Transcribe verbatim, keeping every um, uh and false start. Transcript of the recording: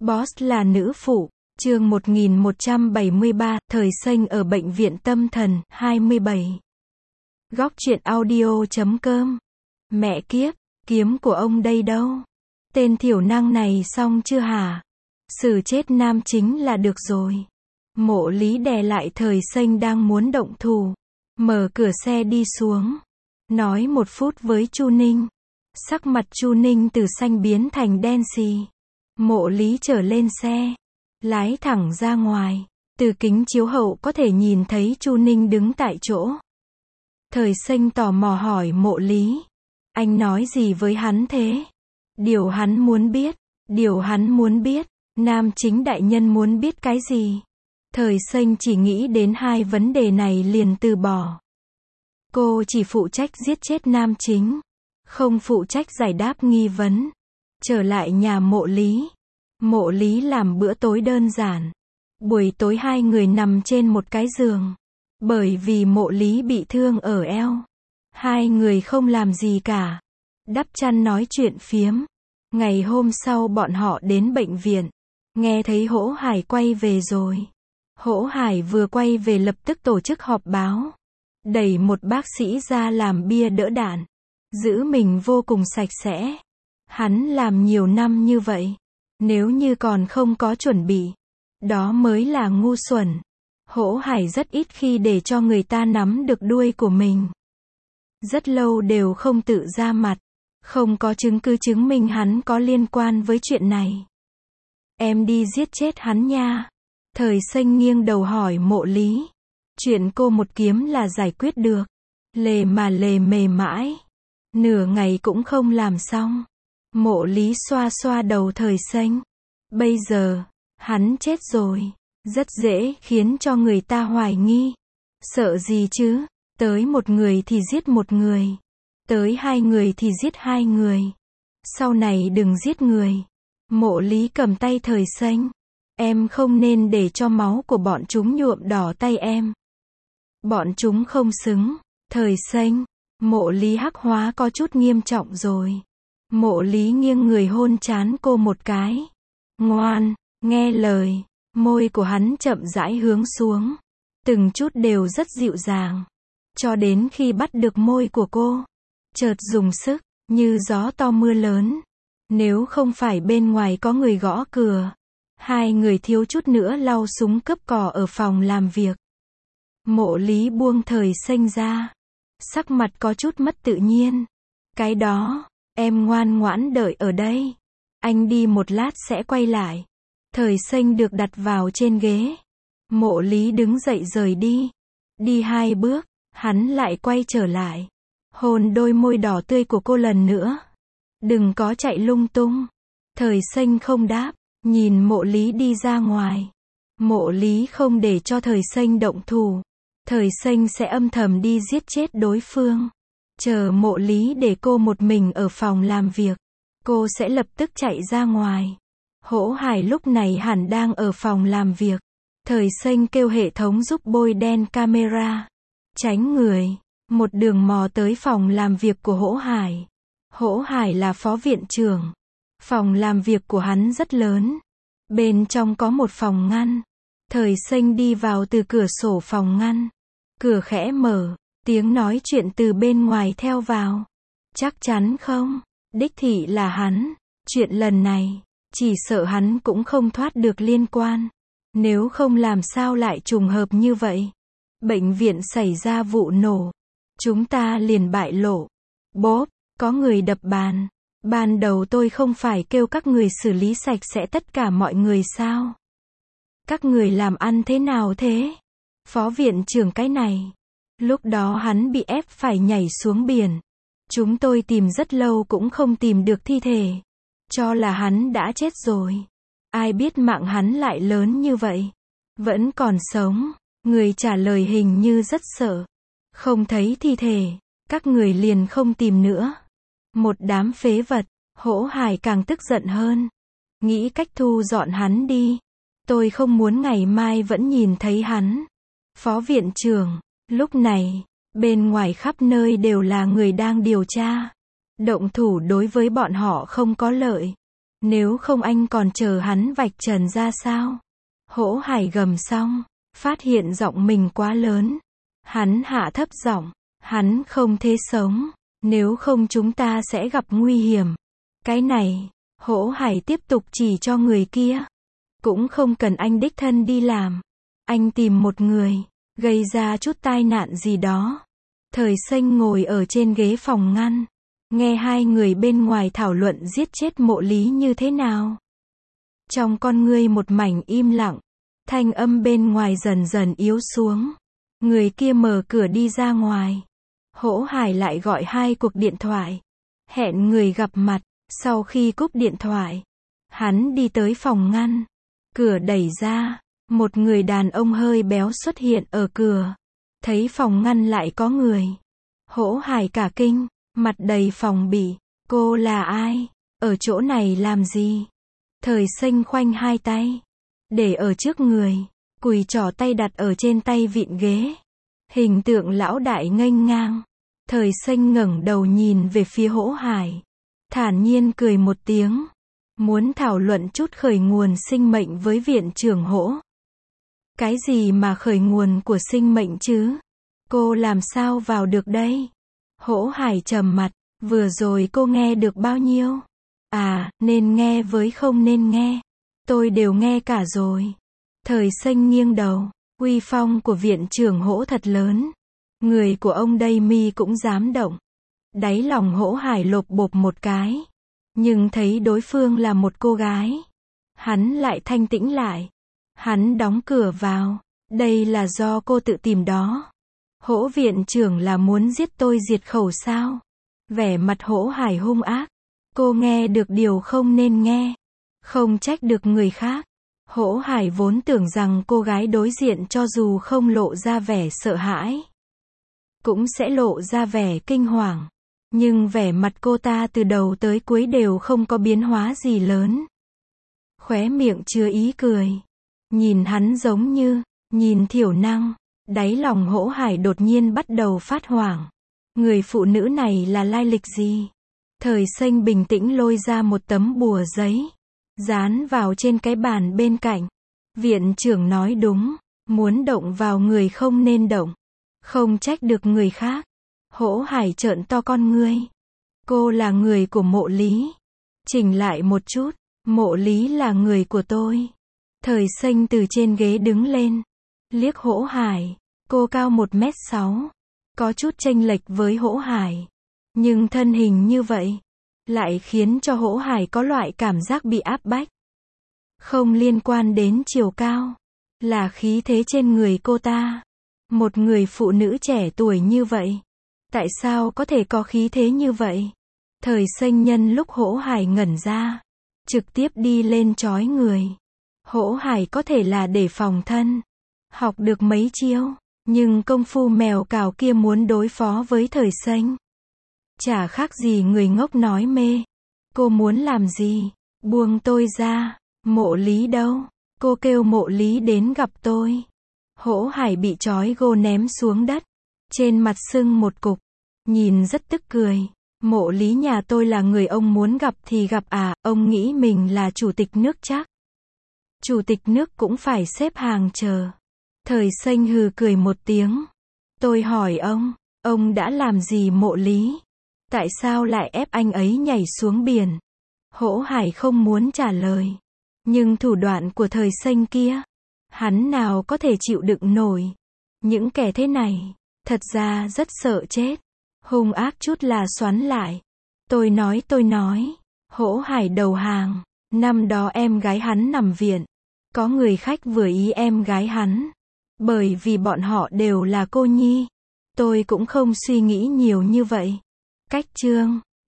Boss là nữ phụ. Chương một nghìn một trăm bảy mươi ba, thời xanh ở bệnh viện tâm thần, hai mươi bảy. Góc truyện audio chấm com. Mẹ kiếp, kiếm của ông đây đâu? Tên thiểu năng này xong chưa hả? Xử chết nam chính là được rồi. Mộ Lý đè lại thời xanh đang muốn động thủ. Mở cửa xe đi xuống. Nói một phút với Chu Ninh. Sắc mặt Chu Ninh từ xanh biến thành đen xì. Mộ Lý trở lên xe. Lái thẳng ra ngoài. Từ kính chiếu hậu có thể nhìn thấy Chu Ninh đứng tại chỗ. Thời xanh tò mò hỏi Mộ Lý. Anh nói gì với hắn thế? Điều hắn muốn biết. Điều hắn muốn biết. Nam chính đại nhân muốn biết cái gì? Thời xanh chỉ nghĩ đến hai vấn đề này liền từ bỏ. Cô chỉ phụ trách giết chết nam chính. Không phụ trách giải đáp nghi vấn. Trở lại nhà Mộ Lý. Mộ Lý làm bữa tối đơn giản. Buổi tối hai người nằm trên một cái giường. Bởi vì Mộ Lý bị thương ở eo. Hai người không làm gì cả. Đắp chăn nói chuyện phiếm. Ngày hôm sau bọn họ đến bệnh viện. Nghe thấy Hỗ Hải quay về rồi. Hỗ Hải vừa quay về lập tức tổ chức họp báo. Đẩy một bác sĩ ra làm bia đỡ đạn. Giữ mình vô cùng sạch sẽ. Hắn làm nhiều năm như vậy. Nếu như còn không có chuẩn bị. Đó mới là ngu xuẩn. Hỗ Hải rất ít khi để cho người ta nắm được đuôi của mình. Rất lâu đều không tự ra mặt. Không có chứng cứ chứng minh hắn có liên quan với chuyện này. Em đi giết chết hắn nha. Thời xanh nghiêng đầu hỏi Mộ Lý. Chuyện cô một kiếm là giải quyết được. Lề mà lề mề mãi. Nửa ngày cũng không làm xong. Mộ Lý xoa xoa đầu thời xanh. Bây giờ, hắn chết rồi. Rất dễ khiến cho người ta hoài nghi. Sợ gì chứ? Tới một người thì giết một người. Tới hai người thì giết hai người. Sau này đừng giết người. Mộ Lý cầm tay thời xanh. Em không nên để cho máu của bọn chúng nhuộm đỏ tay em. Bọn chúng không xứng. Thời xanh. Mộ Lý hắc hóa có chút nghiêm trọng rồi. Mộ Lý nghiêng người hôn trán cô một cái. Ngoan, nghe lời. Môi của hắn chậm rãi hướng xuống. Từng chút đều rất dịu dàng. Cho đến khi bắt được môi của cô. Chợt dùng sức, như gió to mưa lớn. Nếu không phải bên ngoài có người gõ cửa. Hai người thiếu chút nữa lau súng cướp cò ở phòng làm việc. Mộ Lý buông thời xanh ra. Sắc mặt có chút mất tự nhiên. Cái đó, em ngoan ngoãn đợi ở đây. Anh đi một lát sẽ quay lại. Thời xanh được đặt vào trên ghế. Mộ Lý đứng dậy rời đi. Đi hai bước, hắn lại quay trở lại. Hôn đôi môi đỏ tươi của cô lần nữa. Đừng có chạy lung tung. Thời xanh không đáp. Nhìn Mộ Lý đi ra ngoài. Mộ Lý không để cho thời xanh động thủ. Thời xanh sẽ âm thầm đi giết chết đối phương. Chờ Mộ Lý để cô một mình ở phòng làm việc. Cô sẽ lập tức chạy ra ngoài. Hỗ Hải lúc này hẳn đang ở phòng làm việc. Thời xanh kêu hệ thống giúp bôi đen camera. Tránh người. Một đường mò tới phòng làm việc của Hỗ Hải. Hỗ Hải là phó viện trưởng. Phòng làm việc của hắn rất lớn. Bên trong có một phòng ngăn. Thời xanh đi vào từ cửa sổ phòng ngăn. Cửa khẽ mở. Tiếng nói chuyện từ bên ngoài theo vào. Chắc chắn không? Đích thị là hắn. Chuyện lần này, chỉ sợ hắn cũng không thoát được liên quan. Nếu không làm sao lại trùng hợp như vậy. Bệnh viện xảy ra vụ nổ. Chúng ta liền bại lộ. Bốp, có người đập bàn. Ban đầu tôi không phải kêu các người xử lý sạch sẽ tất cả mọi người sao? Các người làm ăn thế nào thế? Phó viện trưởng cái này. Lúc đó hắn bị ép phải nhảy xuống biển. Chúng tôi tìm rất lâu cũng không tìm được thi thể. Cho là hắn đã chết rồi. Ai biết mạng hắn lại lớn như vậy. Vẫn còn sống. Người trả lời hình như rất sợ. Không thấy thi thể. Các người liền không tìm nữa. Một đám phế vật. Hỗ Hải càng tức giận hơn. Nghĩ cách thu dọn hắn đi. Tôi không muốn ngày mai vẫn nhìn thấy hắn. Phó viện trưởng. Lúc này, bên ngoài khắp nơi đều là người đang điều tra. Động thủ đối với bọn họ không có lợi. Nếu không anh còn chờ hắn vạch trần ra sao? Hỗ Hải gầm xong, phát hiện giọng mình quá lớn. Hắn hạ thấp giọng, hắn không thể sống, nếu không chúng ta sẽ gặp nguy hiểm. Cái này, Hỗ Hải tiếp tục chỉ cho người kia. Cũng không cần anh đích thân đi làm. Anh tìm một người, gây ra chút tai nạn gì đó. Thời Xanh ngồi ở trên ghế phòng ngăn, nghe hai người bên ngoài thảo luận giết chết Mộ Lý như thế nào. Trong con ngươi một mảnh im lặng, thanh âm bên ngoài dần dần yếu xuống. Người kia mở cửa đi ra ngoài. Hỗ Hải lại gọi hai cuộc điện thoại, hẹn người gặp mặt. Sau khi cúp điện thoại, hắn đi tới phòng ngăn. Cửa đẩy ra, một người đàn ông hơi béo xuất hiện ở cửa. Thấy phòng ngăn lại có người. Hỗ Hải cả kinh, mặt đầy phòng bị. Cô là ai? Ở chỗ này làm gì? Thời Xanh khoanh hai tay, để ở trước người, cùi trỏ tay đặt ở trên tay vịn ghế. Hình tượng lão đại nghênh ngang. Thời Xanh ngẩng đầu nhìn về phía Hỗ Hải, thản nhiên cười một tiếng. Muốn thảo luận chút khởi nguồn sinh mệnh với viện trưởng Hỗ. Cái gì mà khởi nguồn của sinh mệnh chứ? Cô làm sao vào được đây? Hỗ Hải trầm mặt, vừa rồi cô nghe được bao nhiêu? À, nên nghe với không nên nghe. Tôi đều nghe cả rồi. Thời Xanh nghiêng đầu, uy phong của viện trưởng Hỗ thật lớn. Người của ông đây mi cũng dám động. Đáy lòng Hỗ Hải lộp bộp một cái. Nhưng thấy đối phương là một cô gái, hắn lại thanh tĩnh lại. Hắn đóng cửa vào. Đây là do cô tự tìm đó. Hỗ viện trưởng là muốn giết tôi diệt khẩu sao? Vẻ mặt Hỗ Hải hung ác. Cô nghe được điều không nên nghe. Không trách được người khác. Hỗ Hải vốn tưởng rằng cô gái đối diện cho dù không lộ ra vẻ sợ hãi, cũng sẽ lộ ra vẻ kinh hoàng. Nhưng vẻ mặt cô ta từ đầu tới cuối đều không có biến hóa gì lớn. Khóe miệng chứa ý cười. Nhìn hắn giống như, nhìn thiểu năng. Đáy lòng Hỗ Hải đột nhiên bắt đầu phát hoảng. Người phụ nữ này là lai lịch gì? Thời Xanh bình tĩnh lôi ra một tấm bùa giấy, dán vào trên cái bàn bên cạnh. Viện trưởng nói đúng, muốn động vào người không nên động. Không trách được người khác. Hỗ Hải trợn to con ngươi. Cô là người của Mộ Lý. Chỉnh lại một chút, Mộ Lý là người của tôi. Thời Xanh từ trên ghế đứng lên, liếc Hỗ Hải. Cô cao một mét sáu, có chút chênh lệch với Hỗ Hải. Nhưng thân hình như vậy, lại khiến cho Hỗ Hải có loại cảm giác bị áp bách. Không liên quan đến chiều cao, là khí thế trên người cô ta. Một người phụ nữ trẻ tuổi như vậy, tại sao có thể có khí thế như vậy? Thời Xanh nhân lúc Hỗ Hải ngẩn ra, trực tiếp đi lên chói người. Hỗ Hải có thể là để phòng thân, học được mấy chiêu, nhưng công phu mèo cào kia muốn đối phó với Thời Xanh, chả khác gì người ngốc nói mê. Cô muốn làm gì? Buông tôi ra. Mộ Lý đâu? Cô kêu Mộ Lý đến gặp tôi. Hỗ Hải bị trói gô ném xuống đất, trên mặt sưng một cục, nhìn rất tức cười. Mộ Lý nhà tôi là người ông muốn gặp thì gặp à? Ông nghĩ mình là chủ tịch nước chắc. Chủ tịch nước cũng phải xếp hàng chờ. Thời Xanh hừ cười một tiếng. Tôi hỏi ông, ông đã làm gì Mộ Lý? Tại sao lại ép anh ấy nhảy xuống biển? Hỗ Hải không muốn trả lời. Nhưng thủ đoạn của Thời Xanh kia, hắn nào có thể chịu đựng nổi. Những kẻ thế này, thật ra rất sợ chết. Hung ác chút là xoắn lại. Tôi nói tôi nói. Hỗ Hải đầu hàng. Năm đó em gái hắn nằm viện. Có người khách vừa ý em gái hắn. Bởi vì bọn họ đều là cô nhi. Tôi cũng không suy nghĩ nhiều như vậy. Cách chương